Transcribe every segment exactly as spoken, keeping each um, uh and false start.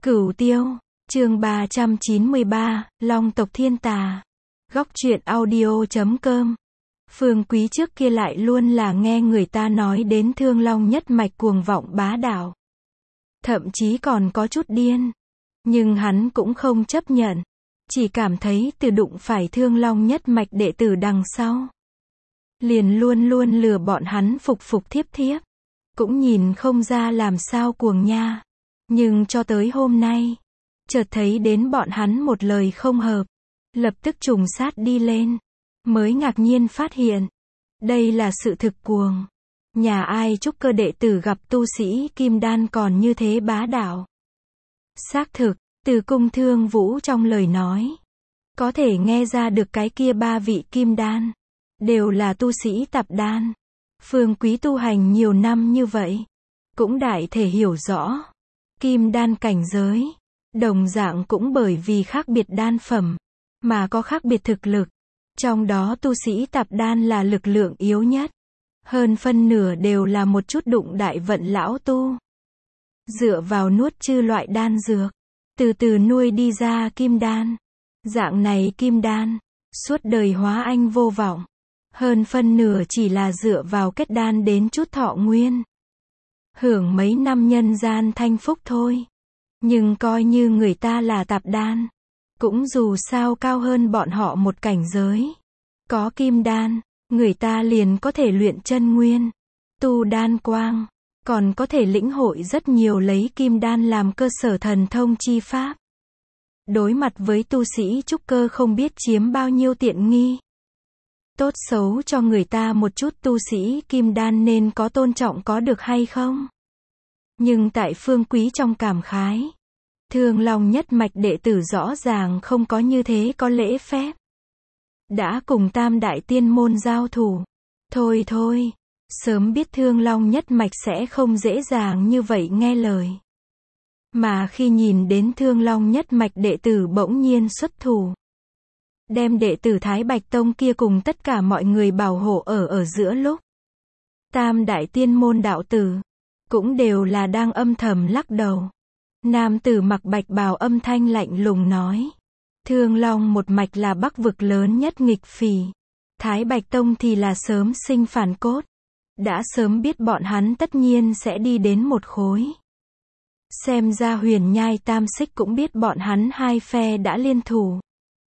Cửu Tiêu, chương ba trăm chín mươi ba, Long tộc thiên tà. Góc truyện audio chấm com. Phương Quý trước kia lại luôn là nghe người ta nói đến Thương Long nhất mạch cuồng vọng bá đạo. Thậm chí còn có chút điên. Nhưng hắn cũng không chấp nhận. Chỉ cảm thấy từ đụng phải Thương Long nhất mạch đệ tử đằng sau. Liền luôn luôn lừa bọn hắn phục phục thiếp thiếp. Cũng nhìn không ra làm sao cuồng nha. Nhưng cho tới hôm nay, chợt thấy đến bọn hắn một lời không hợp, lập tức trùng sát đi lên, mới ngạc nhiên phát hiện, đây là sự thực cuồng. Nhà ai trúc cơ đệ tử gặp tu sĩ kim đan còn như thế bá đạo. Xác thực, từ Cung Thương Vũ trong lời nói, có thể nghe ra được cái kia ba vị kim đan, đều là tu sĩ tạp đan. Phương Quý tu hành nhiều năm như vậy, cũng đại thể hiểu rõ. Kim đan cảnh giới, đồng dạng cũng bởi vì khác biệt đan phẩm, mà có khác biệt thực lực. Trong đó tu sĩ tạp đan là lực lượng yếu nhất. Hơn phân nửa đều là một chút đụng đại vận lão tu. Dựa vào nuốt chư loại đan dược, từ từ nuôi đi ra kim đan. Dạng này kim đan, suốt đời hóa anh vô vọng. Hơn phân nửa chỉ là dựa vào kết đan đến chút thọ nguyên. Hưởng mấy năm nhân gian thanh phúc thôi. Nhưng coi như người ta là tạp đan, cũng dù sao cao hơn bọn họ một cảnh giới. Có kim đan, người ta liền có thể luyện chân nguyên, tu đan quang, còn có thể lĩnh hội rất nhiều lấy kim đan làm cơ sở thần thông chi pháp. Đối mặt với tu sĩ trúc cơ không biết chiếm bao nhiêu tiện nghi. Tốt xấu cho người ta một chút tu sĩ kim đan nên có tôn trọng có được hay không? Nhưng tại Phương Quý trong cảm khái, Thương Long nhất mạch đệ tử rõ ràng không có như thế có lễ phép. Đã cùng tam đại tiên môn giao thủ. Thôi thôi, sớm biết Thương Long nhất mạch sẽ không dễ dàng như vậy nghe lời. Mà khi nhìn đến Thương Long nhất mạch đệ tử bỗng nhiên xuất thủ, đem đệ tử Thái Bạch Tông kia cùng tất cả mọi người bảo hộ ở ở giữa lúc, tam đại tiên môn đạo tử cũng đều là đang âm thầm lắc đầu. Nam tử mặc bạch bào âm thanh lạnh lùng nói, Thương Long một mạch là bắc vực lớn nhất nghịch phỉ, Thái Bạch Tông thì là sớm sinh phản cốt. Đã sớm biết bọn hắn tất nhiên sẽ đi đến một khối. Xem ra Huyền Nhai Tam Xích cũng biết bọn hắn hai phe đã liên thủ,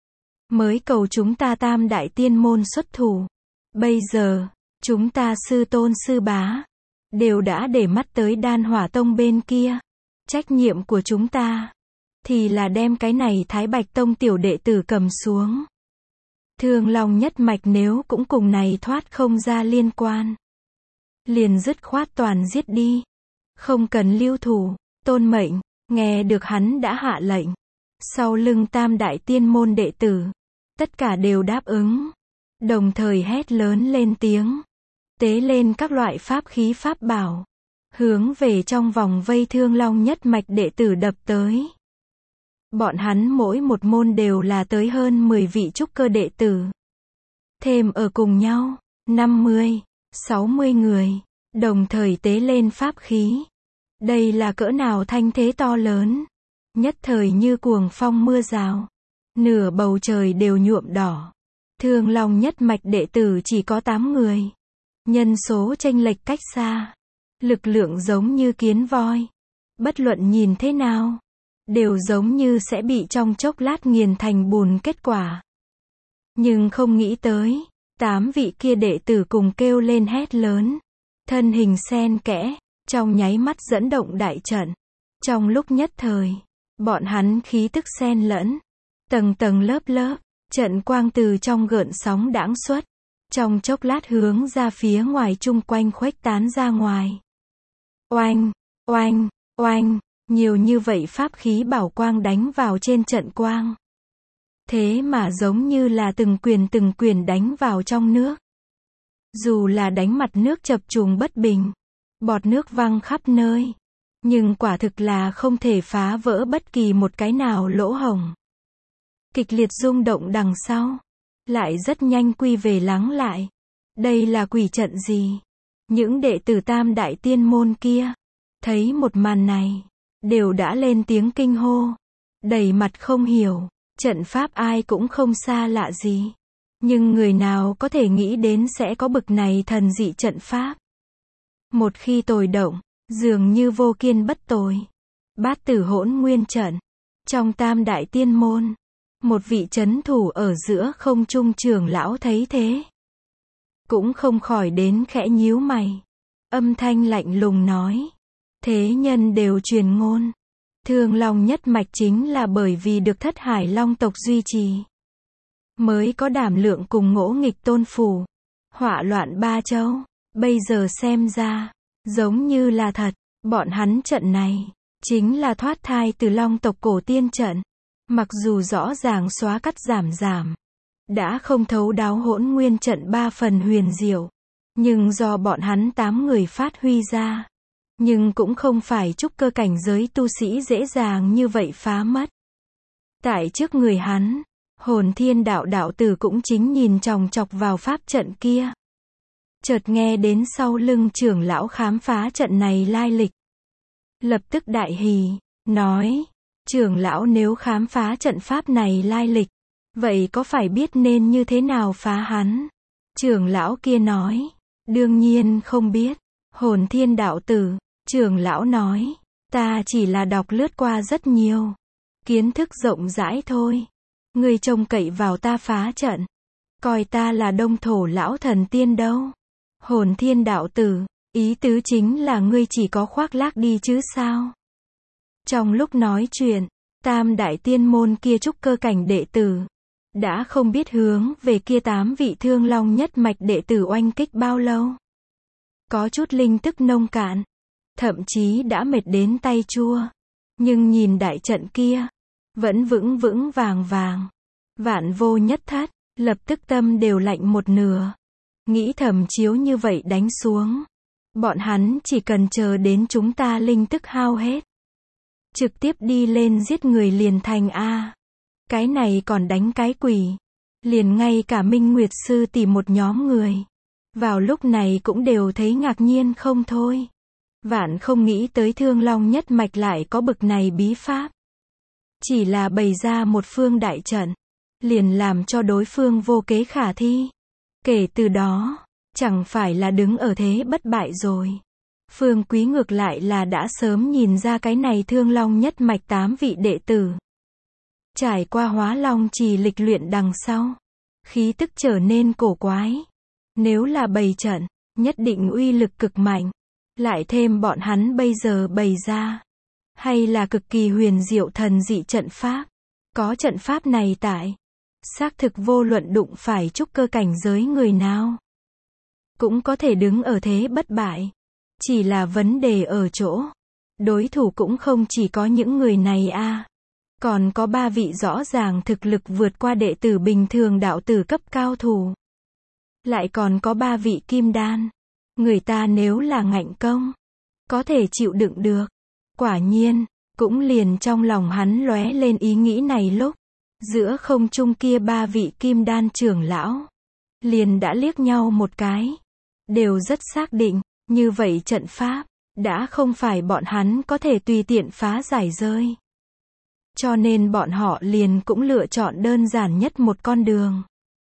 mới cầu chúng ta tam đại tiên môn xuất thủ. Bây giờ, chúng ta sư tôn sư bá đều đã để mắt tới Đan Hỏa Tông bên kia. Trách nhiệm của chúng ta thì là đem cái này Thái Bạch Tông tiểu đệ tử cầm xuống. Thương Long nhất mạch nếu cũng cùng này thoát không ra liên quan, liền dứt khoát toàn giết đi, không cần lưu thủ. Tôn Mệnh nghe được hắn đã hạ lệnh, sau lưng tam đại tiên môn đệ tử tất cả đều đáp ứng, đồng thời hét lớn lên tiếng, tế lên các loại pháp khí pháp bảo, hướng về trong vòng vây Thương Long nhất mạch đệ tử đập tới. Bọn hắn mỗi một môn đều là tới hơn mười vị trúc cơ đệ tử. Thêm ở cùng nhau, năm mươi, sáu mươi người, đồng thời tế lên pháp khí. Đây là cỡ nào thanh thế to lớn. Nhất thời như cuồng phong mưa rào. Nửa bầu trời đều nhuộm đỏ. Thương Long nhất mạch đệ tử chỉ có tám người. Nhân số chênh lệch cách xa. Lực lượng giống như kiến voi. Bất luận nhìn thế nào, đều giống như sẽ bị trong chốc lát nghiền thành bùn kết quả. Nhưng không nghĩ tới, tám vị kia đệ tử cùng kêu lên hét lớn. Thân hình xen kẽ, trong nháy mắt dẫn động đại trận. Trong lúc nhất thời, bọn hắn khí tức xen lẫn, tầng tầng lớp lớp, trận quang từ trong gợn sóng đãng xuất. Trong chốc lát hướng ra phía ngoài chung quanh khuếch tán ra ngoài. Oanh, oanh, oanh, nhiều như vậy pháp khí bảo quang đánh vào trên trận quang. Thế mà giống như là từng quyền từng quyền đánh vào trong nước. Dù là đánh mặt nước chập trùng bất bình, bọt nước văng khắp nơi, nhưng quả thực là không thể phá vỡ bất kỳ một cái nào lỗ hổng. Kịch liệt rung động đằng sau, lại rất nhanh quy về lắng lại. Đây là quỷ trận gì? Những đệ tử tam đại tiên môn kia thấy một màn này, đều đã lên tiếng kinh hô, đầy mặt không hiểu. Trận pháp ai cũng không xa lạ gì. Nhưng người nào có thể nghĩ đến sẽ có bực này thần dị trận pháp. Một khi tồi động, dường như vô kiên bất tồi. Bát tử hỗn nguyên trận. Trong tam đại tiên môn, một vị trấn thủ ở giữa không trung trưởng lão thấy thế, cũng không khỏi đến khẽ nhíu mày. Âm thanh lạnh lùng nói. Thế nhân đều truyền ngôn. Thương Long nhất mạch chính là bởi vì được thất hải long tộc duy trì, mới có đảm lượng cùng ngỗ nghịch tôn phủ, họa loạn ba châu. Bây giờ xem ra, giống như là thật. Bọn hắn trận này, chính là thoát thai từ long tộc cổ tiên trận. Mặc dù rõ ràng xóa cắt giảm giảm, đã không thấu đáo hỗn nguyên trận ba phần huyền diệu, nhưng do bọn hắn tám người phát huy ra, nhưng cũng không phải trúc cơ cảnh giới tu sĩ dễ dàng như vậy phá mất. Tại trước người hắn, Hồn Thiên đạo đạo tử cũng chính nhìn chòng chọc vào pháp trận kia. Chợt nghe đến sau lưng trưởng lão khám phá trận này lai lịch, lập tức đại hỉ, nói, trưởng lão nếu khám phá trận pháp này lai lịch, vậy có phải biết nên như thế nào phá hắn? Trưởng lão kia nói, đương nhiên không biết. Hồn Thiên đạo tử, trưởng lão nói, ta chỉ là đọc lướt qua rất nhiều, kiến thức rộng rãi thôi. Ngươi trông cậy vào ta phá trận, coi ta là đông thổ lão thần tiên đâu. Hồn Thiên đạo tử, ý tứ chính là ngươi chỉ có khoác lác đi chứ sao? Trong lúc nói chuyện, tam đại tiên môn kia trúc cơ cảnh đệ tử, đã không biết hướng về kia tám vị Thương Long nhất mạch đệ tử oanh kích bao lâu. Có chút linh tức nông cạn, thậm chí đã mệt đến tay chua. Nhưng nhìn đại trận kia, vẫn vững vững vàng vàng, vạn vô nhất thất, lập tức tâm đều lạnh một nửa. Nghĩ thầm chiếu như vậy đánh xuống, bọn hắn chỉ cần chờ đến chúng ta linh tức hao hết, trực tiếp đi lên giết người liền thành a. Cái này còn đánh cái quỷ. Liền ngay cả Minh Nguyệt Sư tỷ một nhóm người, vào lúc này cũng đều thấy ngạc nhiên không thôi. Vạn không nghĩ tới Thương Long nhất mạch lại có bực này bí pháp. Chỉ là bày ra một phương đại trận, liền làm cho đối phương vô kế khả thi. Kể từ đó, chẳng phải là đứng ở thế bất bại rồi. Phương Quý ngược lại là đã sớm nhìn ra cái này Thương Long nhất mạch tám vị đệ tử. Trải qua Hóa Long Trì lịch luyện đằng sau, khí tức trở nên cổ quái. Nếu là bày trận, nhất định uy lực cực mạnh. Lại thêm bọn hắn bây giờ bày ra, hay là cực kỳ huyền diệu thần dị trận pháp. Có trận pháp này tại, xác thực vô luận đụng phải trúc cơ cảnh giới người nào, cũng có thể đứng ở thế bất bại. Chỉ là vấn đề ở chỗ, đối thủ cũng không chỉ có những người này a, à. Còn có ba vị rõ ràng thực lực vượt qua đệ tử bình thường đạo tử cấp cao thủ. Lại còn có ba vị kim đan. Người ta nếu là ngạnh công, có thể chịu đựng được. Quả nhiên, cũng liền trong lòng hắn lóe lên ý nghĩ này lúc, giữa không trung kia ba vị kim đan trưởng lão, liền đã liếc nhau một cái. Đều rất xác định, như vậy trận pháp, đã không phải bọn hắn có thể tùy tiện phá giải rơi. Cho nên bọn họ liền cũng lựa chọn đơn giản nhất một con đường.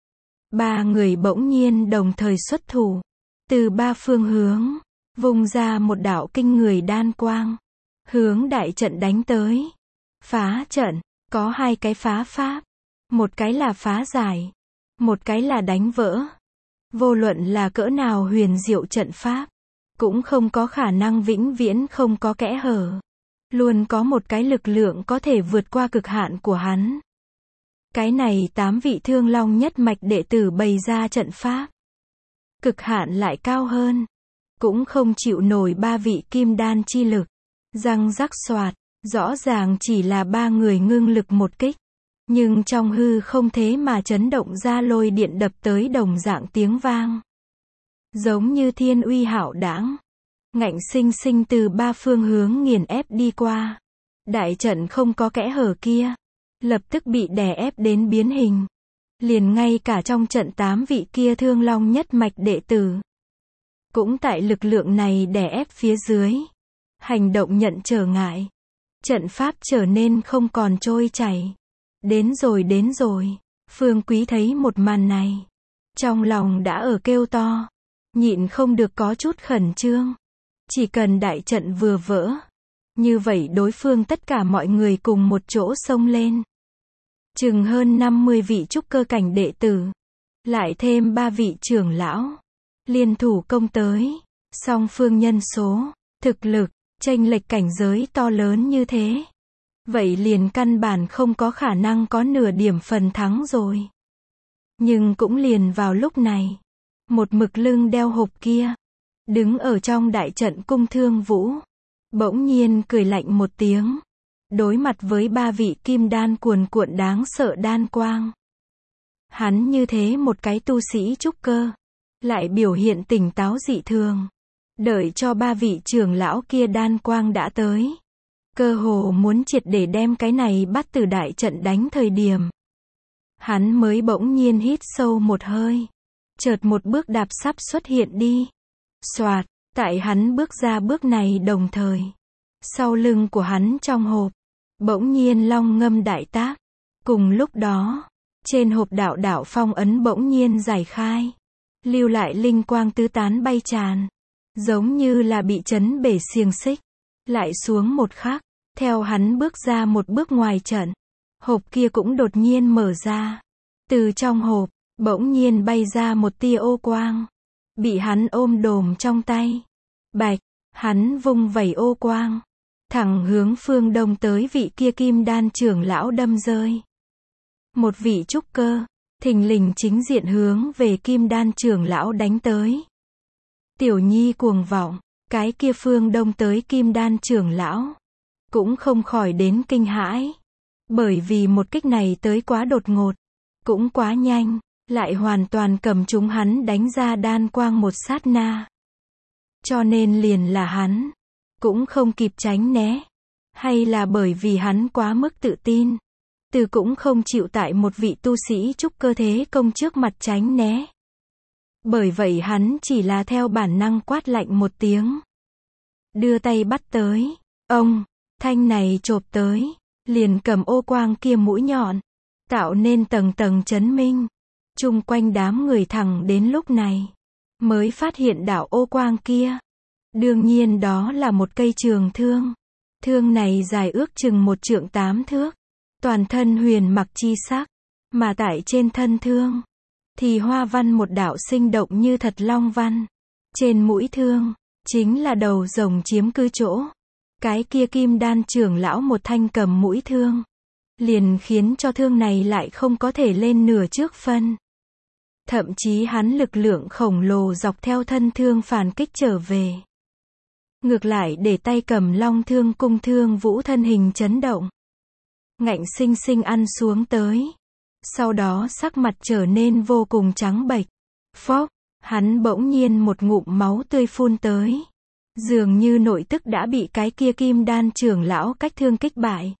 Ba người bỗng nhiên đồng thời xuất thủ. Từ ba phương hướng, vùng ra một đạo kinh người đan quang. Hướng đại trận đánh tới. Phá trận, có hai cái phá pháp. Một cái là phá giải. Một cái là đánh vỡ. Vô luận là cỡ nào huyền diệu trận pháp, cũng không có khả năng vĩnh viễn không có kẽ hở. Luôn có một cái lực lượng có thể vượt qua cực hạn của hắn. Cái này tám vị Thương Long nhất mạch đệ tử bày ra trận pháp. Cực hạn lại cao hơn. Cũng không chịu nổi ba vị kim đan chi lực. Răng rắc xoạt, rõ ràng chỉ là ba người ngưng lực một kích. Nhưng trong hư không thế mà chấn động ra lôi điện đập tới đồng dạng tiếng vang. Giống như thiên uy hạo đãng, ngạnh sinh sinh từ ba phương hướng nghiền ép đi qua. Đại trận không có kẽ hở kia, lập tức bị đè ép đến biến hình. Liền ngay cả trong trận tám vị kia Thương Long nhất mạch đệ tử, cũng tại lực lượng này đè ép phía dưới, hành động nhận trở ngại. trận pháp trở nên không còn trôi chảy. Đến rồi đến rồi. Phương Quý thấy một màn này. Trong lòng đã ở kêu to. Nhịn không được có chút khẩn trương. Chỉ cần đại trận vừa vỡ. Như vậy đối phương tất cả mọi người cùng một chỗ xông lên. Chừng hơn năm mươi vị trúc cơ cảnh đệ tử. Lại thêm ba vị trưởng lão. Liên thủ công tới. Song phương nhân số, thực lực, chênh lệch cảnh giới to lớn như thế. Vậy liền căn bản không có khả năng có nửa điểm phần thắng rồi. Nhưng cũng liền vào lúc này. Một mực lưng đeo hộp kia. Đứng ở trong đại trận Cung Thương Vũ. Bỗng nhiên cười lạnh một tiếng. Đối mặt với ba vị kim đan cuồn cuộn đáng sợ đan quang. Hắn như thế một cái tu sĩ trúc cơ. Lại biểu hiện tỉnh táo dị thường. Đợi cho ba vị trưởng lão kia đan quang đã tới. Cơ hồ muốn triệt để đem cái này bắt từ đại trận đánh thời điểm. Hắn mới bỗng nhiên hít sâu một hơi. Chợt một bước đạp sắp xuất hiện đi. Xoạt, tại hắn bước ra bước này đồng thời. Sau lưng của hắn trong hộp. Bỗng nhiên long ngâm đại tác. Cùng lúc đó, trên hộp đạo đạo phong ấn bỗng nhiên giải khai. Lưu lại linh quang tứ tán bay tràn. Giống như là bị chấn bể xiềng xích. Lại xuống một khắc. Theo hắn bước ra một bước ngoài trận. Hộp kia cũng đột nhiên mở ra. Từ trong hộp, bỗng nhiên bay ra một tia ô quang. Bị hắn ôm đồm trong tay. Bạch, hắn vung vẩy ô quang. Thẳng hướng phương đông tới vị kia kim đan trưởng lão đâm rơi. Một vị trúc cơ, thình lình chính diện hướng về kim đan trưởng lão đánh tới. Tiểu Nhi cuồng vọng, cái kia phương đông tới kim đan trưởng lão. Cũng không khỏi đến kinh hãi. Bởi vì một kích này tới quá đột ngột. Cũng quá nhanh, lại hoàn toàn cầm chúng hắn đánh ra đan quang một sát na. Cho nên liền là hắn. Cũng không kịp tránh né. Hay là bởi vì hắn quá mức tự tin. Từ cũng không chịu tại một vị tu sĩ trúc cơ thế công trước mặt tránh né. Bởi vậy hắn chỉ là theo bản năng quát lạnh một tiếng. Đưa tay bắt tới. Ông, thanh này chộp tới. Liền cầm ô quang kia mũi nhọn. Tạo nên tầng tầng chấn minh. Chung quanh đám người thẳng đến lúc này. Mới phát hiện đạo ô quang kia. Đương nhiên đó là một cây trường thương. Thương này dài ước chừng một trượng tám thước. Toàn thân huyền mặc chi sắc. Mà tại trên thân thương. Thì hoa văn một đạo sinh động như thật long văn. Trên mũi thương. Chính là đầu rồng chiếm cứ chỗ. Cái kia kim đan trưởng lão một thanh cầm mũi thương. Liền khiến cho thương này lại không có thể lên nửa trước phân. Thậm chí hắn lực lượng khổng lồ dọc theo thân thương phản kích trở về. Ngược lại để tay cầm long thương Cung Thương Vũ thân hình chấn động. Ngạnh sinh sinh ăn xuống tới. Sau đó sắc mặt trở nên vô cùng trắng bệch. Phốc, hắn bỗng nhiên một ngụm máu tươi phun tới. Dường như nội tức đã bị cái kia kim đan trưởng lão cách thương kích bại.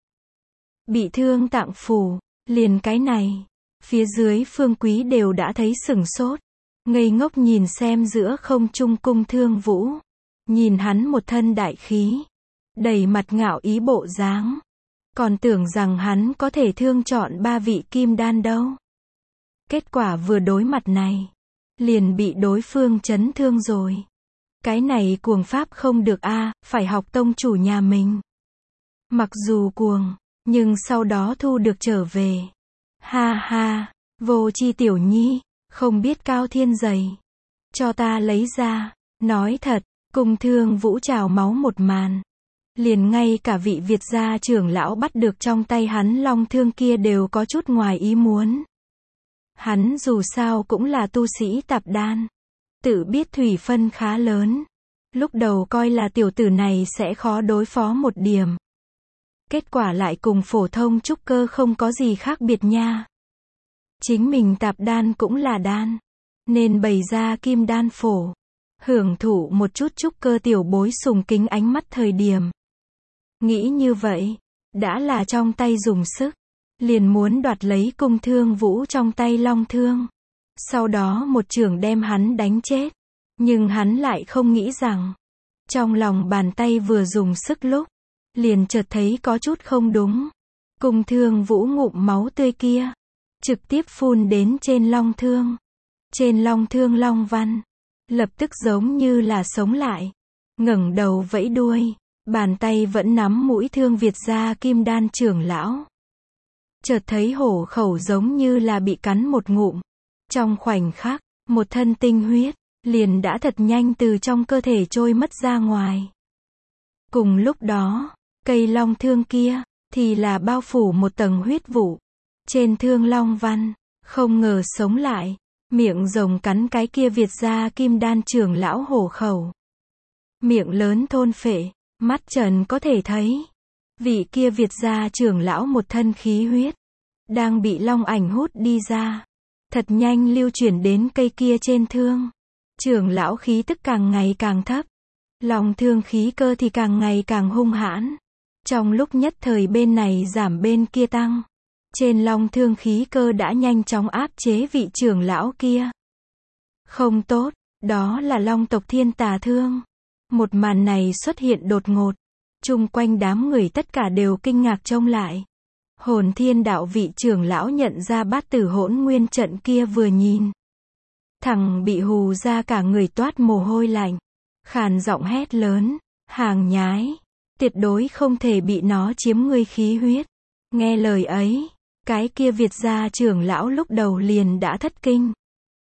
Bị thương tạng phủ, liền cái này. Phía dưới Phương Quý đều đã thấy sửng sốt. Ngây ngốc nhìn xem giữa không trung Cung Thương Vũ. Nhìn hắn một thân đại khí. Đầy mặt ngạo ý bộ dáng. Còn tưởng rằng hắn có thể thương chọn ba vị kim đan đâu. Kết quả vừa đối mặt này. Liền bị đối phương chấn thương rồi. Cái này cuồng pháp không được a, à, phải học tông chủ nhà mình. Mặc dù cuồng, nhưng sau đó thu được trở về. Ha ha, vô chi tiểu nhi, không biết cao thiên dày. Cho ta lấy ra, nói thật, Cung Thương Vũ trào máu một màn. Liền ngay cả vị Việt gia trưởng lão bắt được trong tay hắn long thương kia đều có chút ngoài ý muốn. Hắn dù sao cũng là tu sĩ tạp đan. Tự biết thủy phân khá lớn. Lúc đầu coi là tiểu tử này sẽ khó đối phó một điểm. Kết quả lại cùng phổ thông trúc cơ không có gì khác biệt nha. Chính mình tạp đan cũng là đan. Nên bày ra kim đan phổ. Hưởng thụ một chút trúc cơ tiểu bối sùng kính ánh mắt thời điểm. Nghĩ như vậy. Đã là trong tay dùng sức. Liền muốn đoạt lấy Cung Thương Vũ trong tay long thương. Sau đó một chưởng đem hắn đánh chết. Nhưng hắn lại không nghĩ rằng. Trong lòng bàn tay vừa dùng sức lúc. liền chợt thấy có chút không đúng. Cung Thương Vũ ngụm máu tươi kia, trực tiếp phun đến trên long thương. Trên long thương long văn, lập tức giống như là sống lại. Ngẩng đầu vẫy đuôi, bàn tay vẫn nắm mũi thương Việt gia kim đan trưởng lão. Chợt thấy hổ khẩu giống như là bị cắn một ngụm. Trong khoảnh khắc, một thân tinh huyết, liền đã thật nhanh từ trong cơ thể trôi mất ra ngoài. Cùng lúc đó, cây long thương kia, thì là bao phủ một tầng huyết vụ. Trên thương long văn, không ngờ sống lại, miệng rồng cắn cái kia Việt gia kim đan trưởng lão hổ khẩu. Miệng lớn thôn phệ, mắt trần có thể thấy. Vị kia Việt gia trưởng lão một thân khí huyết, đang bị long ảnh hút đi ra. Thật nhanh lưu chuyển đến cây kia trên thương. Trưởng lão khí tức càng ngày càng thấp. Long thương khí cơ thì càng ngày càng hung hãn. Trong lúc nhất thời bên này giảm bên kia tăng. Trên long thương khí cơ đã nhanh chóng áp chế vị trưởng lão kia. Không tốt, đó là long tộc thiên tà thương. Một màn này xuất hiện đột ngột. Chung quanh đám người tất cả đều kinh ngạc trông lại. Hồn thiên đạo vị trưởng lão nhận ra bát tử hỗn nguyên trận kia vừa nhìn. Thằng bị hù ra cả người toát mồ hôi lạnh. Khàn giọng hét lớn, hàng nhái. Tuyệt đối không thể bị nó chiếm ngươi khí huyết. Nghe lời ấy, cái kia Việt gia trưởng lão lúc đầu liền đã thất kinh.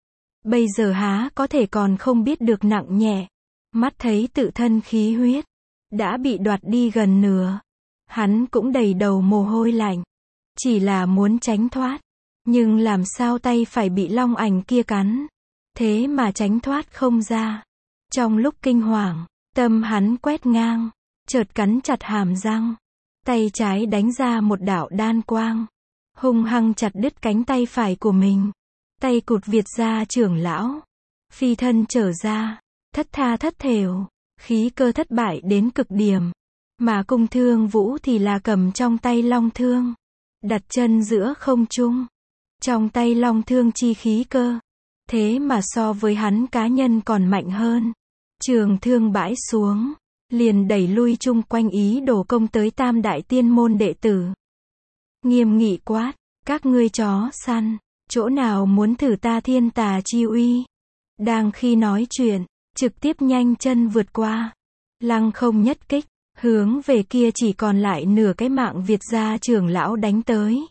Bây giờ há có thể còn không biết được nặng nhẹ. Mắt thấy tự thân khí huyết đã bị đoạt đi gần nửa. Hắn cũng đầy đầu mồ hôi lạnh. Chỉ là muốn tránh thoát. Nhưng làm sao tay phải bị long ảnh kia cắn. Thế mà tránh thoát không ra. Trong lúc kinh hoàng, tâm hắn quét ngang. Chợt cắn chặt hàm răng. Tay trái đánh ra một đạo đan quang. Hung hăng chặt đứt cánh tay phải của mình. Tay cụt Việt gia trưởng lão. Phi thân trở ra. Thất tha thất thểu. Khí cơ thất bại đến cực điểm. Mà Cung Thương Vũ thì là cầm trong tay long thương. Đặt chân giữa không trung. Trong tay long thương chi khí cơ. Thế mà so với hắn cá nhân còn mạnh hơn. Trường thương bãi xuống. Liền đẩy lui chung quanh ý đồ công tới tam đại tiên môn đệ tử. Nghiêm nghị quát. Các ngươi chó săn. Chỗ nào muốn thử ta thiên tà chi uy. Đang khi nói chuyện. Trực tiếp nhanh chân vượt qua. Lăng không nhất kích. Hướng về kia chỉ còn lại nửa cái mạng Việt gia trưởng lão đánh tới.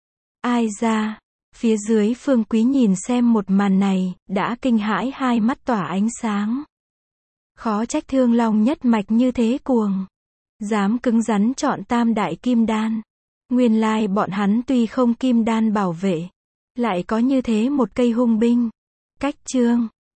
Ai ra. Phía dưới Phương Quý nhìn xem một màn này. Đã kinh hãi hai mắt tỏa ánh sáng. Khó trách Thương Long nhất mạch như thế cuồng. Dám cứng rắn chọn tam đại kim đan. Nguyên lai bọn hắn tuy không kim đan bảo vệ. Lại có như thế một cây hung binh. Cách chương.